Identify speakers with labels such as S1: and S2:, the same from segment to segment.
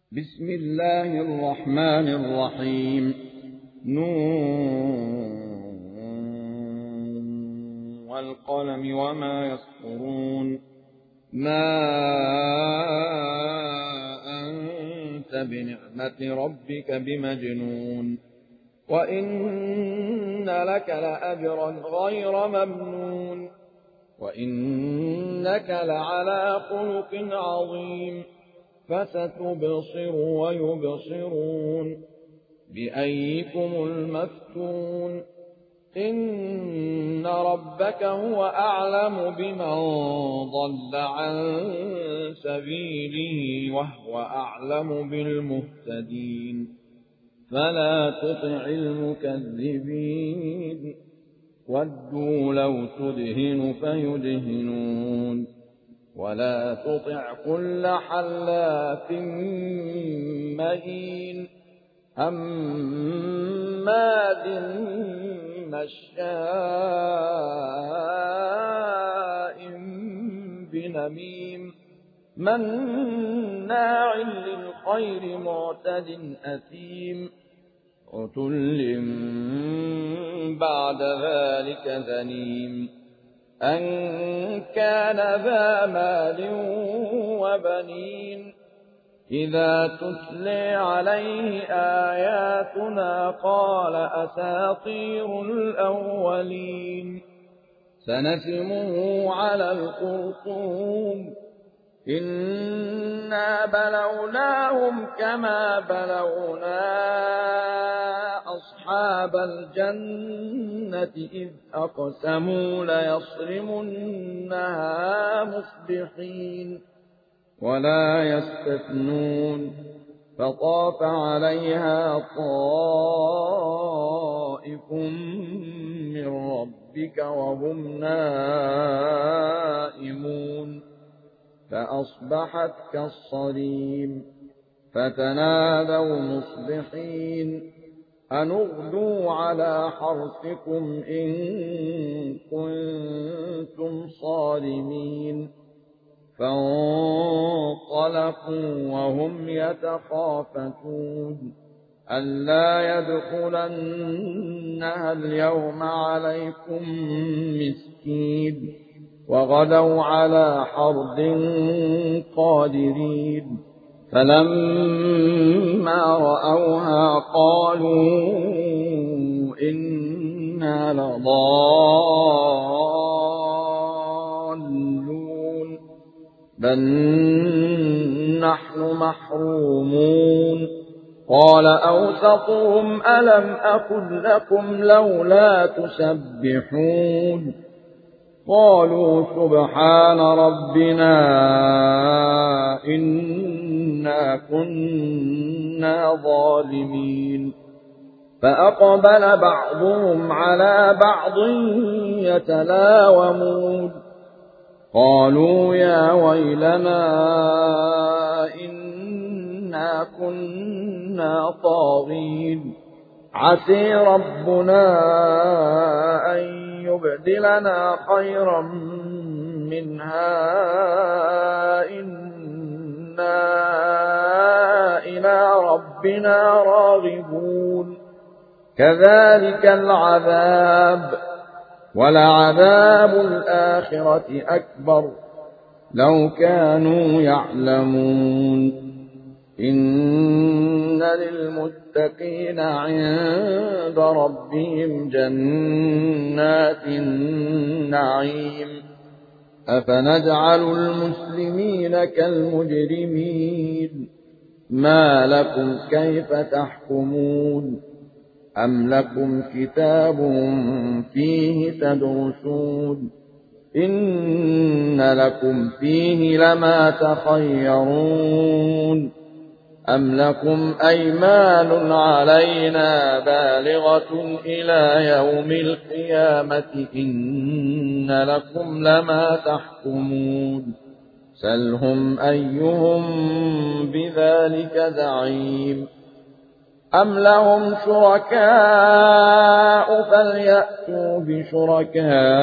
S1: بسم الله الرحمن الرحيم والقلم وما يسطرون ما أنت بنعمة ربك بمجنون وإن لك لأجرا غير ممنون وإنك لعلى خلق عظيم فستبصر ويبصرون بأيكم المفتون إن ربك هو أعلم بمن ضل عن سبيله وهو أعلم بالمهتدين فلا تطع المكذبين ودوا لو تدهن فيدهنون ولا تطع كل حلاف مهين هماز مشاء بنميم مناع للخير معتد أثيم عتل بعد ذلك ذنيم أن كان ذا مال وبنين إذا تتلي عليه آياتنا قال أساطير الأولين سنسمه على الخرطوم إنا بلوناهم كما بلونا أصحاب الجنة إذ أقسموا ليصرمنها مصبحين ولا يستثنون فطاف عليها طائف من ربك وهم نائمون فأصبحت كالصريم فتنادوا مصبحين أن اغدوا على حرثكم إن كنتم صارمين فانطلقوا وهم يتخافتون ألا يدخلنها اليوم عليكم مسكين وغدوا على حرد قادرين فلما رأوها قالوا إنا لضالون بل نحن محرومون قال أوسطهم ألم أقل لكم لولا تسبحون قالوا سبحان ربنا إنا كنا ظالمين فأقبل بعضهم على بعض يتلاومون قالوا يا ويلنا إنا كنا طاغين عسى ربنا أن يبدلنا خيرا منها إنا إلى ربنا راغبون كذلك العذاب ولعذاب الآخرة أكبر لو كانوا يعلمون إن للمتقين عند ربهم جنات النعيم أفنجعل المسلمين كالمجرمين ما لكم كيف تحكمون أم لكم كتاب فيه تدرسون إن لكم فيه لما تخيرون أم لكم أيمان علينا بالغة إلى يوم القيامة إن لكم لما تحكمون سلهم أيهم بذلك زعيم أم لهم شركاء فليأتوا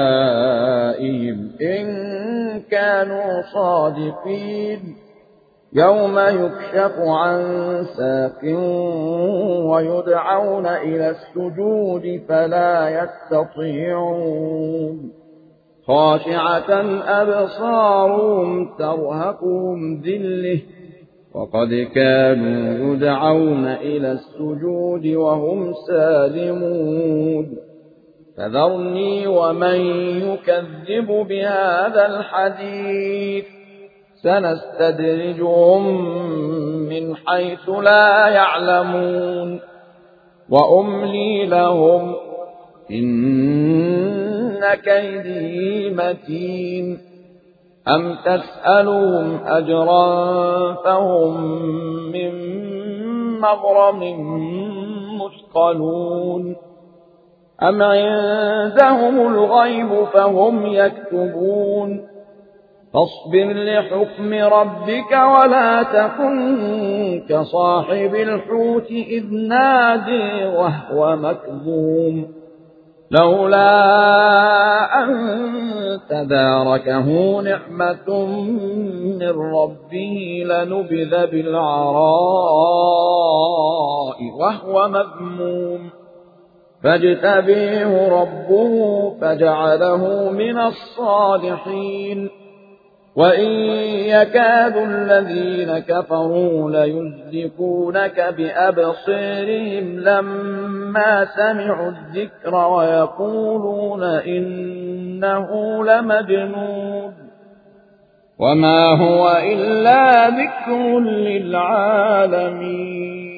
S1: بشركائهم إن كانوا صادقين يوم يكشف عن ساق ويدعون إلى السجود فلا يستطيعون خاشعة أبصارهم ترهقهم ذلة وقد كانوا يدعون إلى السجود وهم سالمون فذرني ومن يكذب بهذا الحديث سنستدرجهم من حيث لا يعلمون وأملي لهم إن كيدي متين أم تسألهم أجرا فهم من مغرم مثقلون أم عندهم الغيب فهم يكتبون فاصبر لحكم ربك ولا تكن كصاحب الحوت إذ نادي وهو مكظوم لولا أن تداركه نعمة من ربه لنبذ بالعراء وهو مذموم فاجتبيه ربه فجعله من الصالحين وإن يكاد الذين كفروا ليزلقونك بأبصارهم لما سمعوا الذكر ويقولون إنه لمجنون وما هو إلا ذكر للعالمين.